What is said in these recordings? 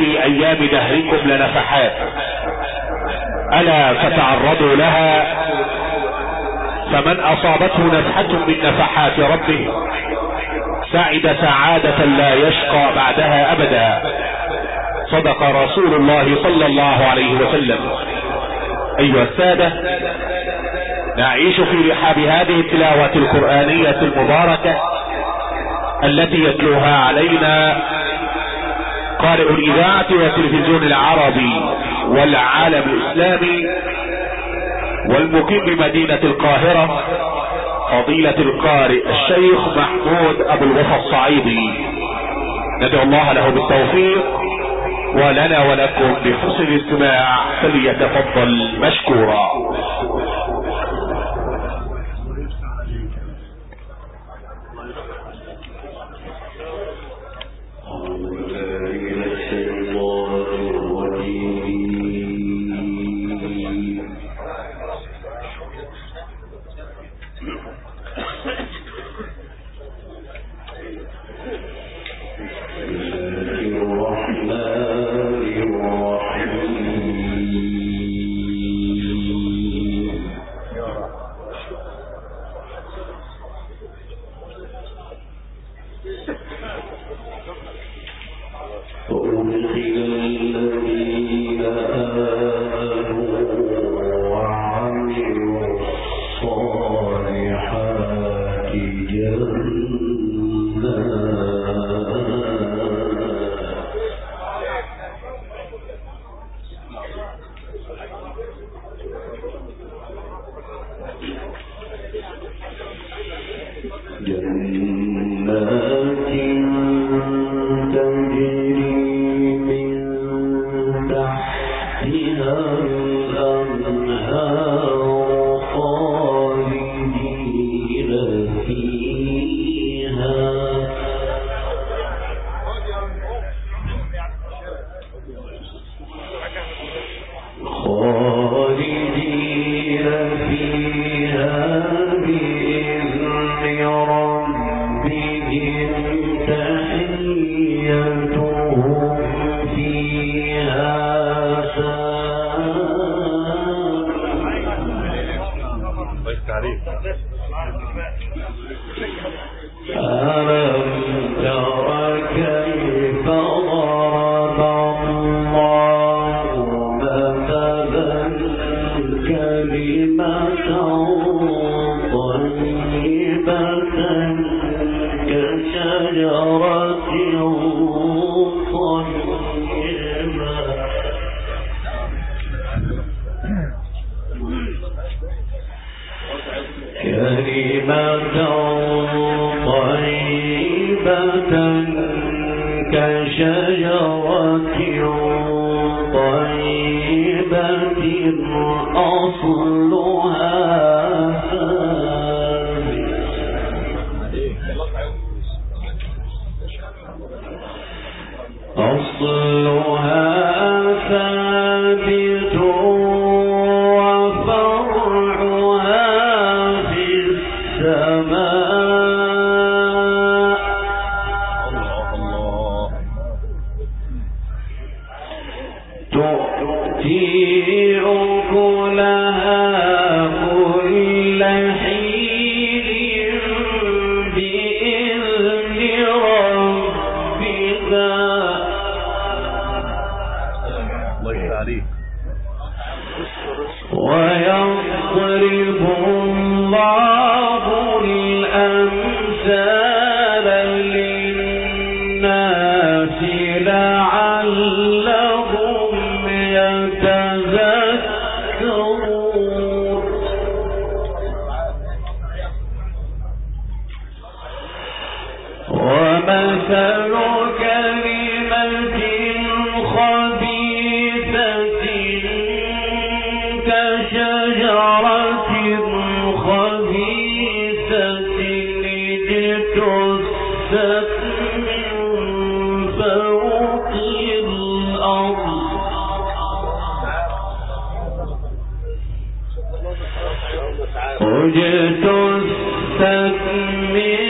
في ايام دهركم لنفحات، الا فتعرضوا لها، فمن اصابته نفحة من نفحات ربه سعد سعادة لا يشقى بعدها ابدا. صدق رسول الله صلى الله عليه وسلم. ايها السادة، نعيش في رحاب هذه التلاوة القرآنية المباركة التي يتلوها علينا قارئ الإذاعة والتلفزيون العربي والعالم الإسلامي والمقيم بمدينة القاهرة فضيلة القارئ الشيخ محمود أبو الوفا الصعيدي. ندعو الله له بالتوفيق ولنا ولكم بحسن الاستماع، فليتفضل مشكورا.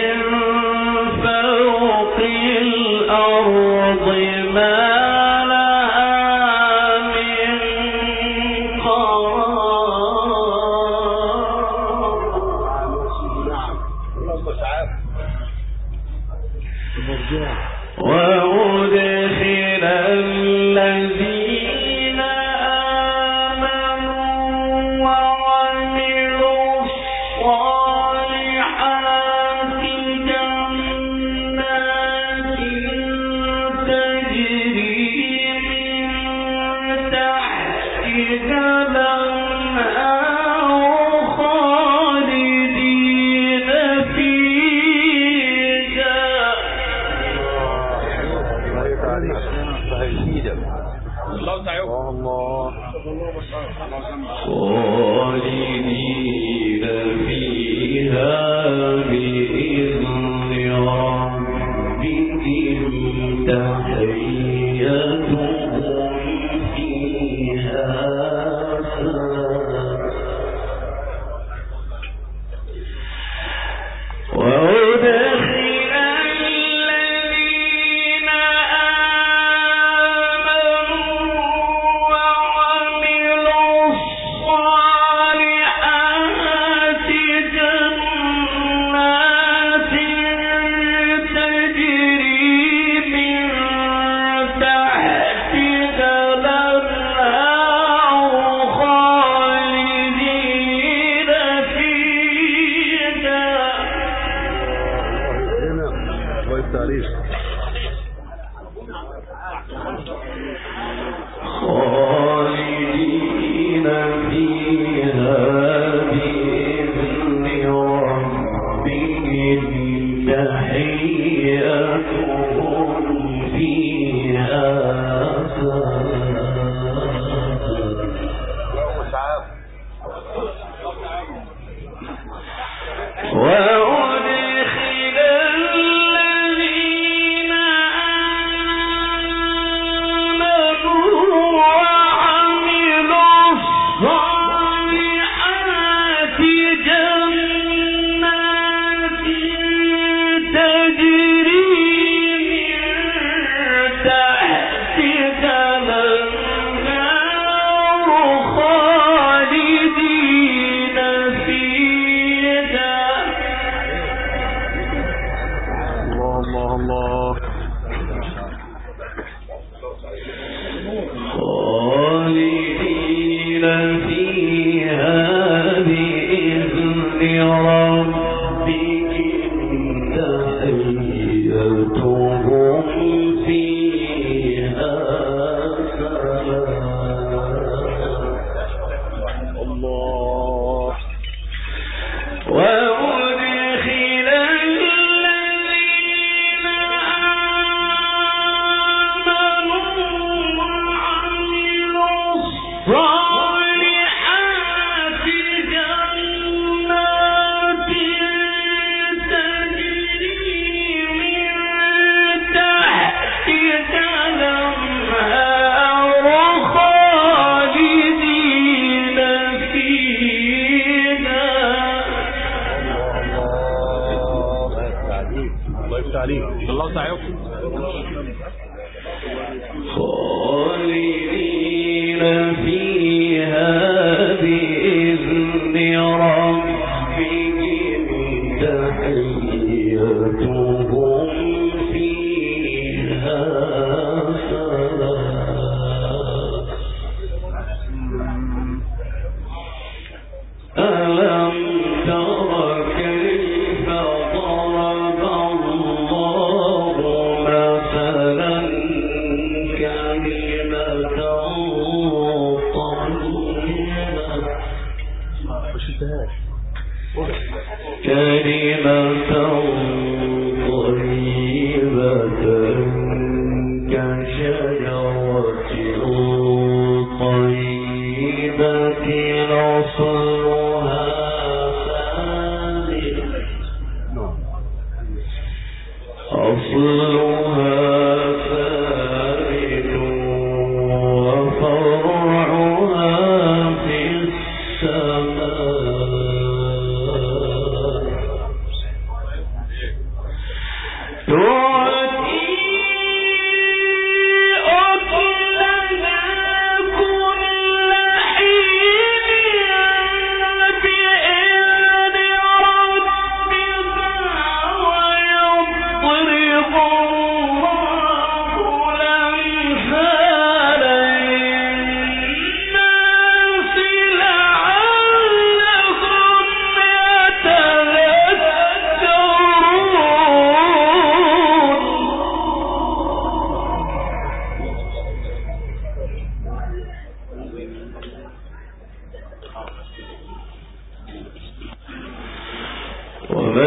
ما لا جميلة. الله خالدين فيها بإذن ربهم تحيتهم فيها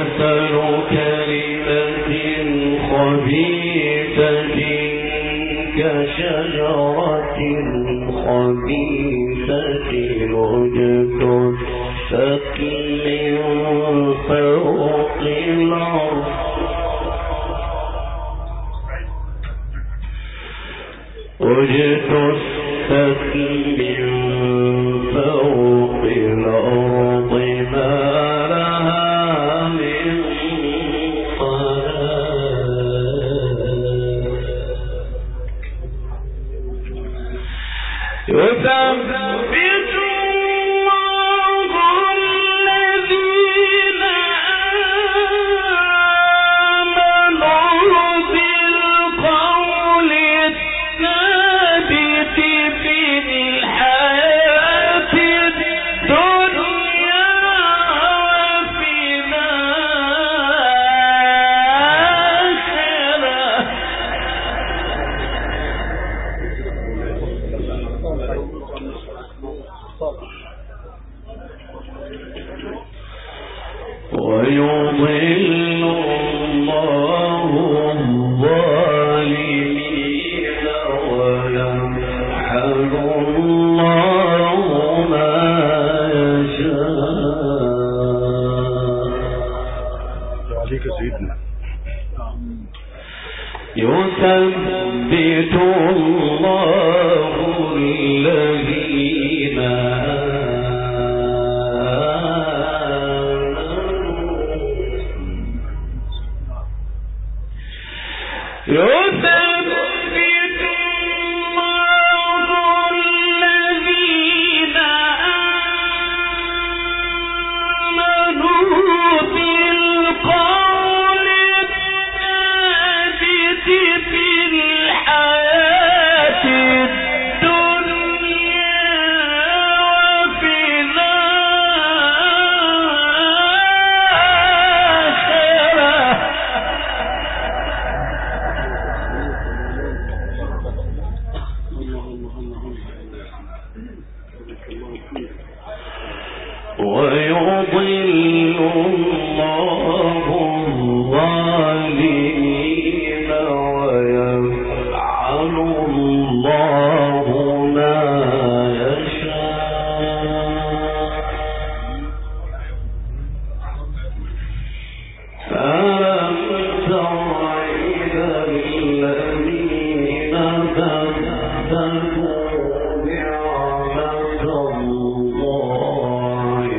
ومثل كلمة خبيثة كشجرة خبيثة اجتثت من فوق الأرض ما لها من قرار يثبت الله الذين آمنوا بالقول الثابت في الحياة الدنيا وفي ويضل الله الظالمين ويمحق الله ما يشاء. عليك سيدنا. يثبت الله الذين ويضل الله الظالمين ويفعل الله ما يشاء. ألم تر إلى الذين بدلوا نعمة الله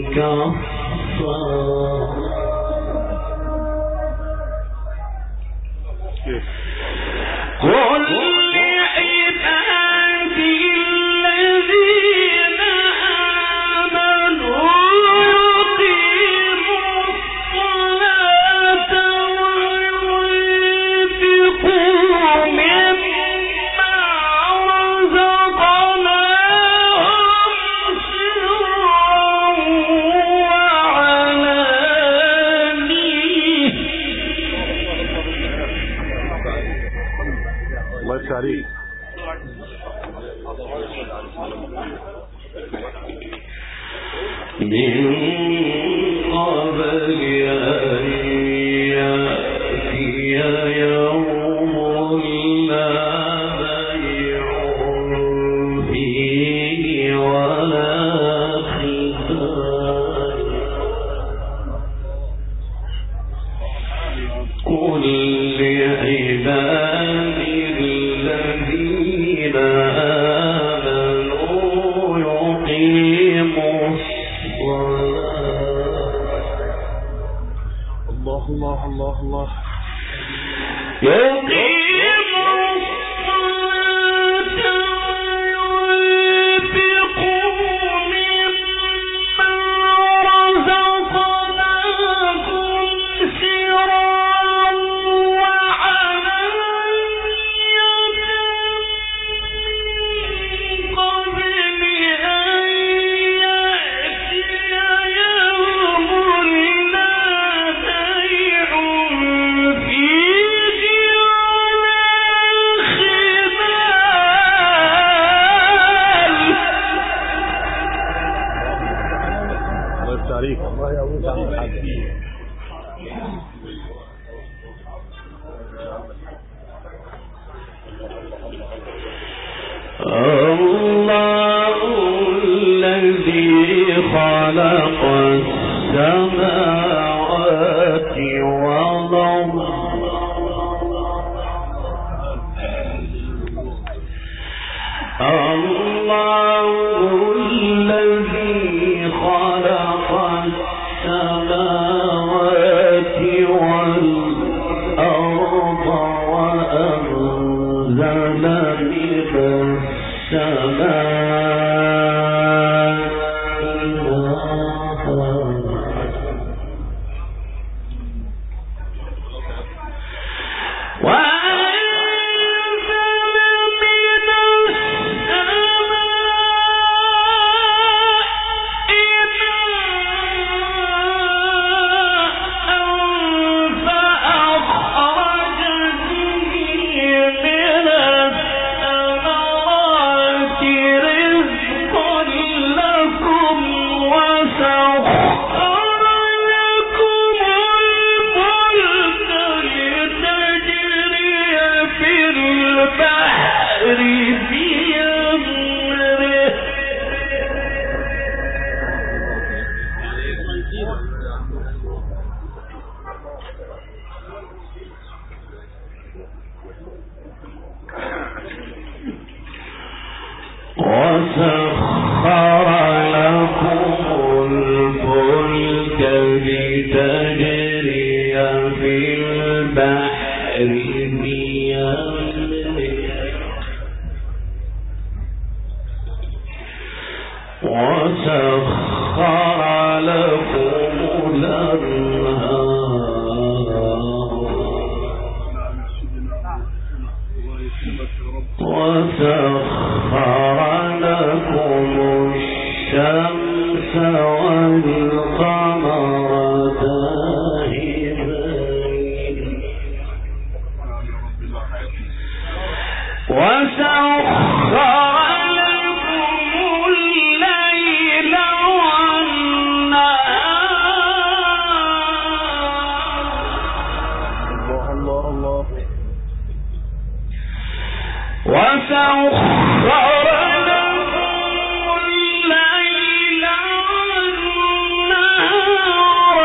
وسخر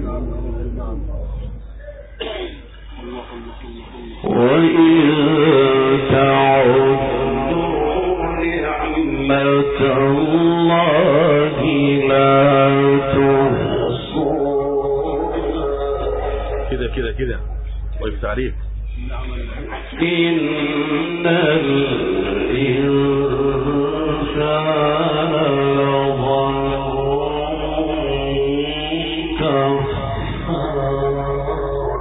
وإن تعدوا نعمة الله لا تحصوها. كده طيب تعريف. إن الإنسان لظلوم كفار.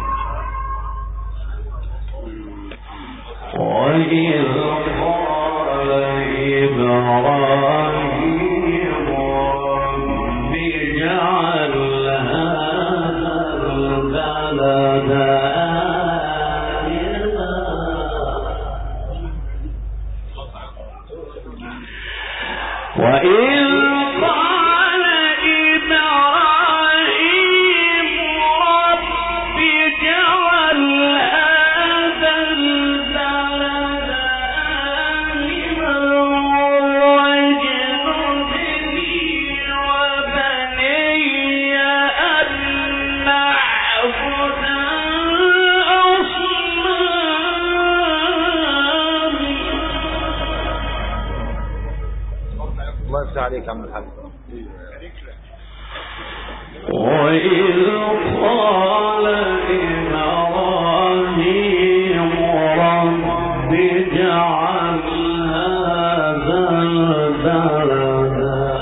وإذ قال إبراهيم رب اجعل هذا البلد وإذ قال إبراهيم رب اجعل هذا البلد آمنا واجنبني وبني أن نعبد الأصنام. الله يفتح عليك يا عم الحاج. وإذ قال إبراهيم رب اجعل هذا البلد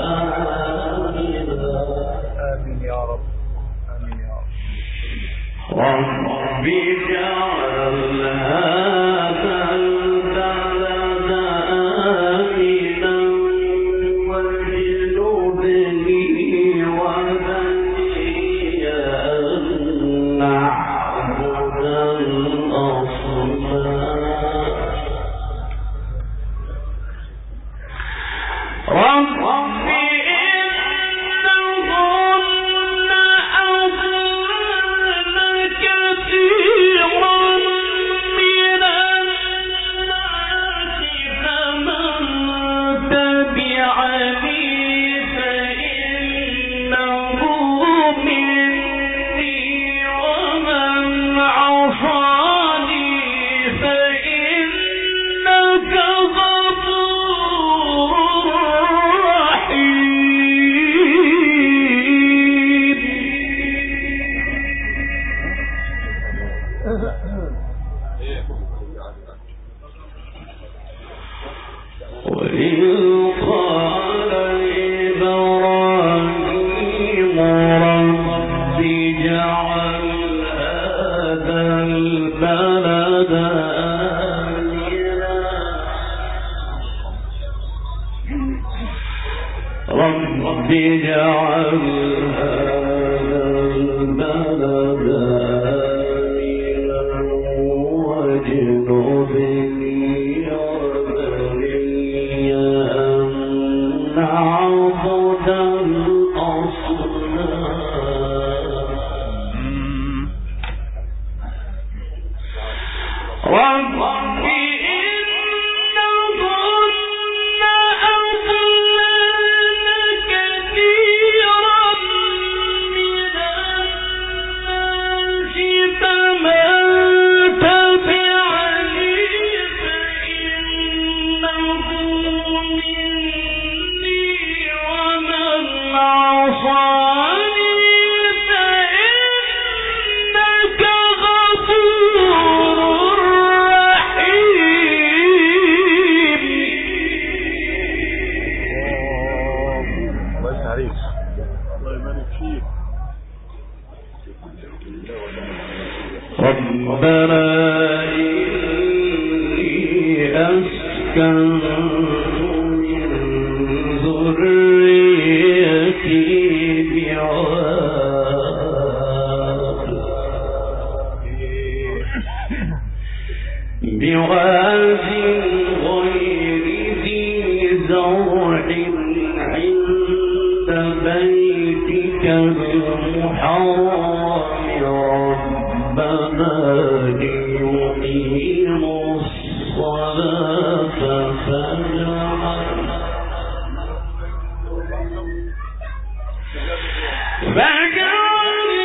آمين يا رب. آمين يا رب. رب اجعل هذا البلد آمنا واجنبني وبني أن نعبد الأصنام. رب إنهن أضللن كثيرا من الناس فمن تبعني فإنه مني ومن عصاني فإنك غفور رحيم. وإذ قال إبراهيم رب اجعل هذا البلد آمنا رب اجعل هذا البلد آمنا واجنبني وبني أن نعبد الأصنام. رب إنهن أضللن كثيرا من الناس فمن تبعني فإنه مني ومن عصاني فإنك غفور رحيم. الله يفتح عليك. الله يبارك فيك. ربنا إني أسكنت من ذريتي بواد غير ذي زرع عند بيتك المحرم ربنا ليقيموا الصلاة فاجعل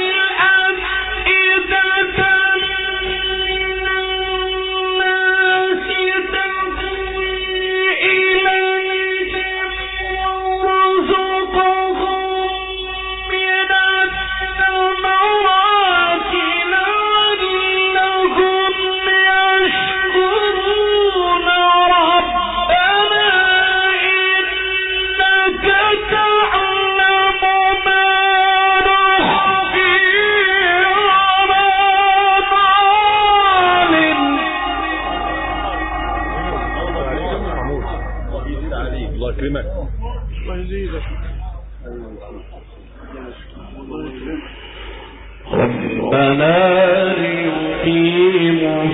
ليقيموا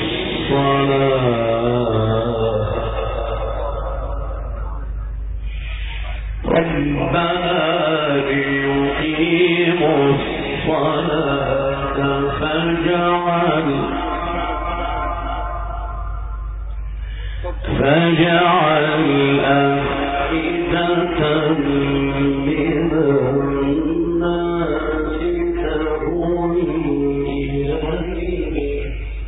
الصلاة فاجعل أفئدة من الناس تهوي إليه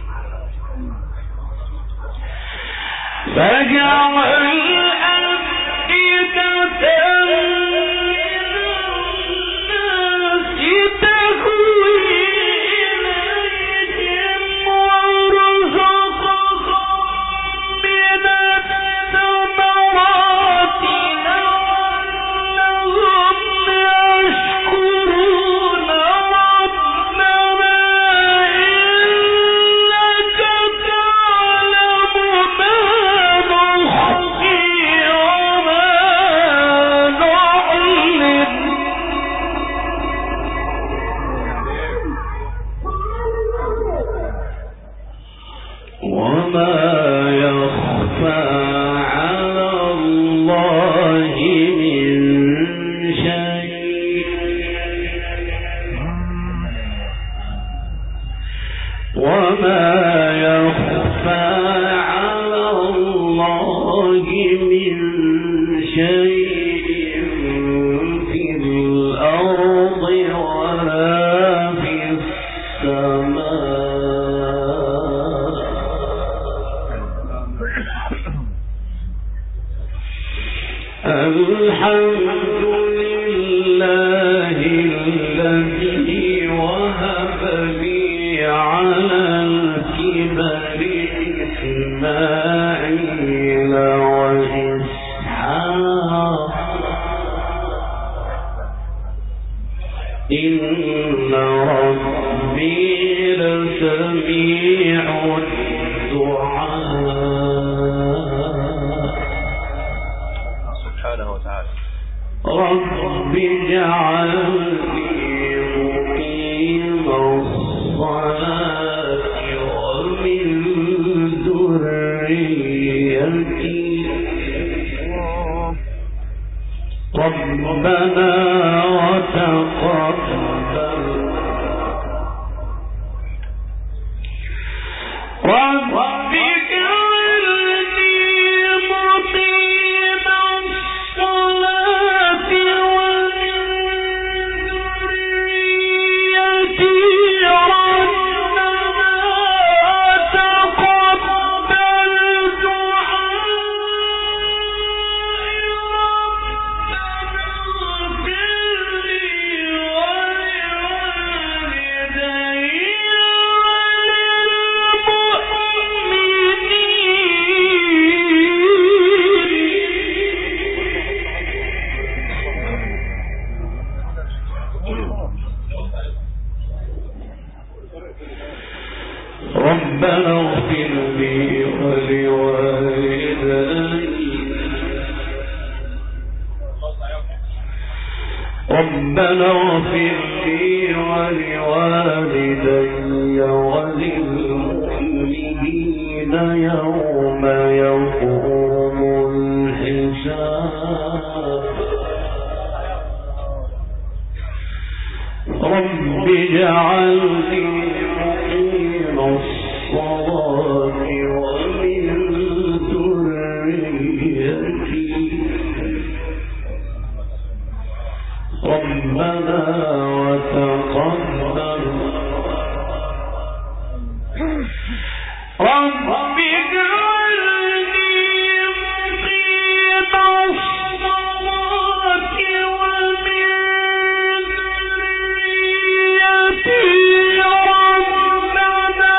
إن ربي لسميع الدعاء سبحانه وتعالى. رب اجعلني مقيم الصلاة ومن ذريتي ربنا وتقبل ربنا اغفر لي ولوالدي ربنا اغفر لي ولوالدي وللمؤمنين يوم يقوم الحساب رب اجعلني مقيم الصلاة ومن ذريتي ربنا وتقبل رب اجعلني مقيم الصلاة ومن ذريتي ربنا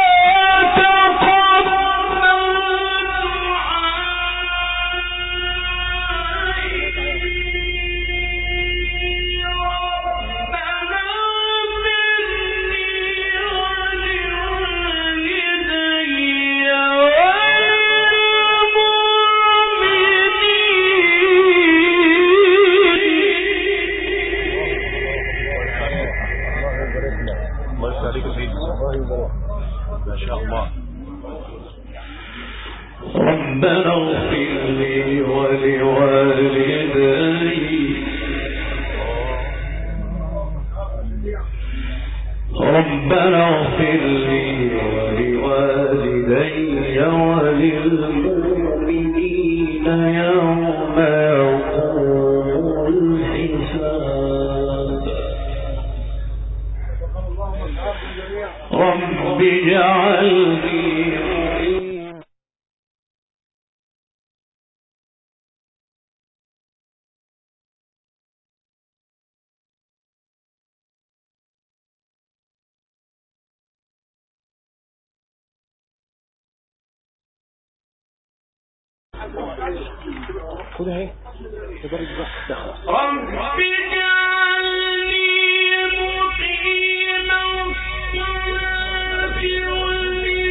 تقبل دعائي الله عليك سيدي. ما شاء الله. ربنا اغفر لي ولوالدي ربنا اغفر لي ولوالدي وللمؤمنين يوم يقوم الحساب رب اجعلني خد اهي رب اجعلني مقيم الصلاة ومن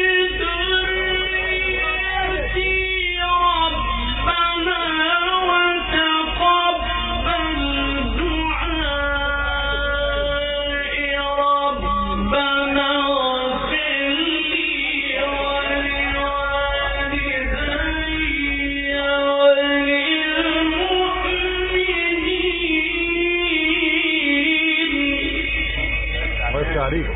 ذريتي ربنا وتقبل دعائي ربنا اغفر لي ولوالدي عليك.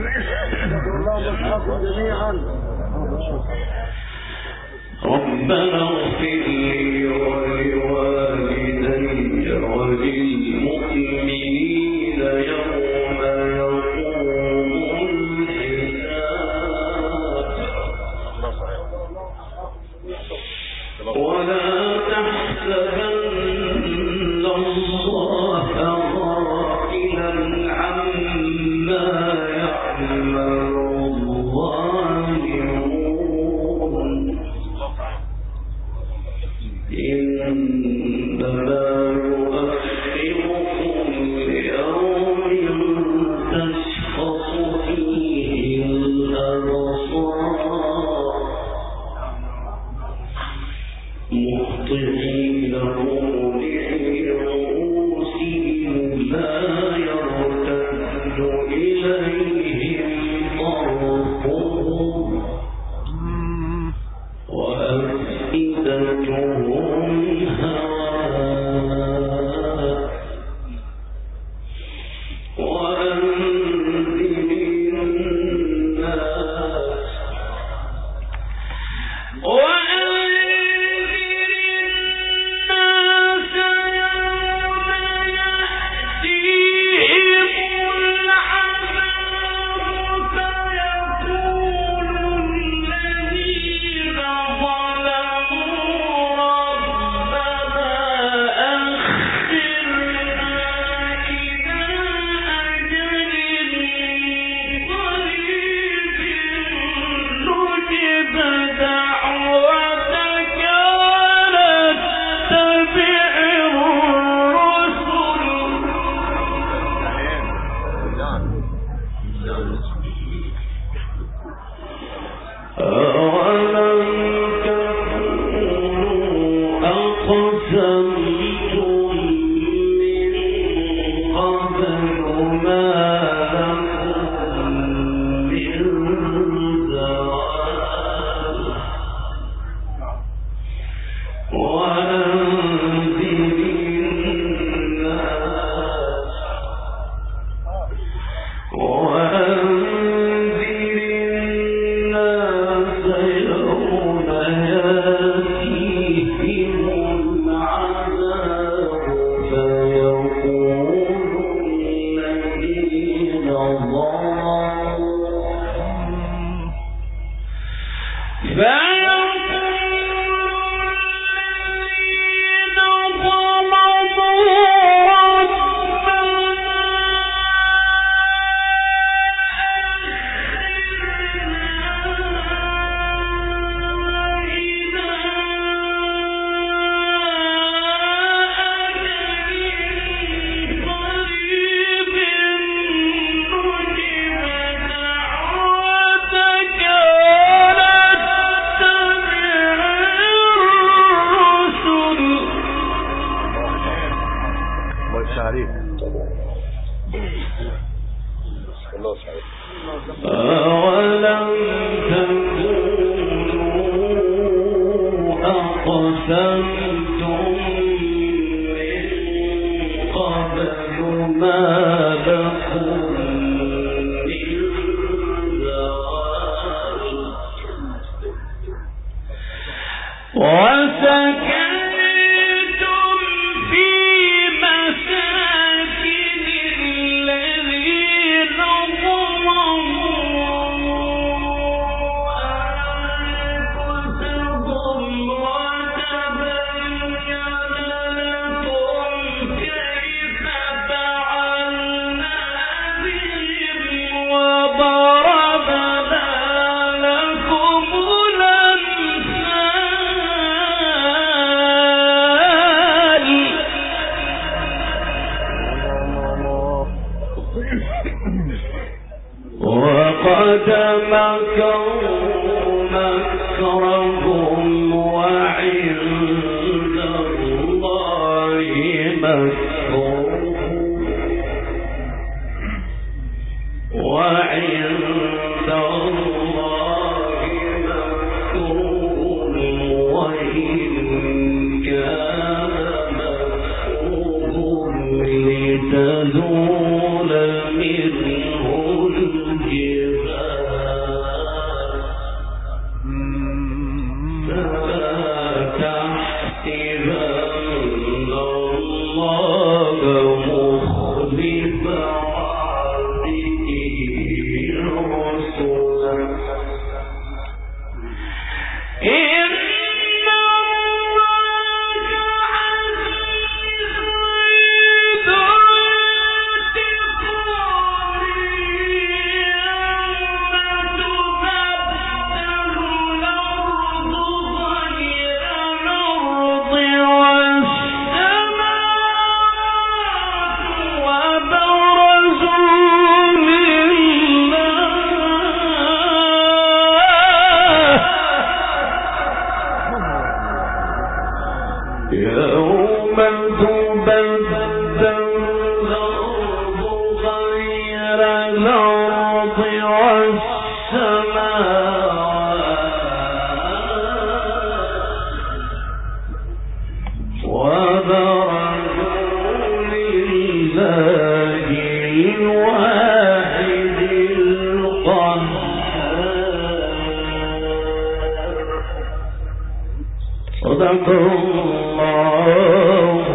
ربنا اغفر لي ولوالدي وللمؤمنين يوم يقوم الحساب ولا تحسبن الله غافلا عما يعمل الظالمون إنما يؤخركم ليوم تشخص فيه الأبصار مهطعين مقنعي رؤوسهم لا يرتد إليهم طرفهم وأفئدتهم هواء وأنذر الناس أولم تكونوا أقسمتم من قبل ما لكم من زوال وسكنتم في مساكن الذين ظلموا أنفسهم وتبين لكم كيف فعلنا بهم وضربنا لكم وقد مكروا مكرهم وعند الله مكرهم وعند الله مكرهم وإن كان مكرهم لتزول منه الجبال فلا تحسبن الله مخلف وعده رسله يوم تبدل الأرض غير الأرض والسماوات وبرزوا لله الواحد القهار صدق الله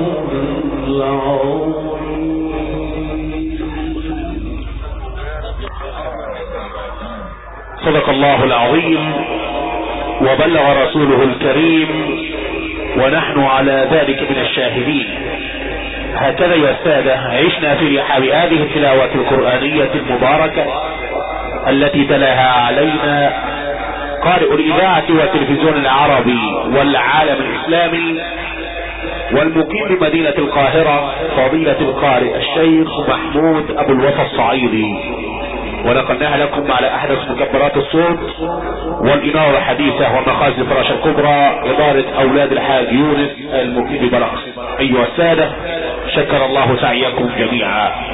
صدق الله العظيم وبلغ رسوله الكريم ونحن على ذلك من الشاهدين. هكذا يا السادة عشنا في رحاب هذه التلاوة القرآنية المباركة التي تلاها علينا قارئ الإذاعة والتلفزيون العربي والعالم الإسلامي والمقيم بمدينة القاهرة فضيلة القارئ الشيخ محمود أبو الوفا الصعيدي، ونقلناها لكم على أحدث مكبرات الصوت والإنارة الحديثة ومخازن الفراشة الكبرى إدارة أولاد الحاج يونس المقيم ببلخ. أيها السادة شكر الله سعيكم جميعا.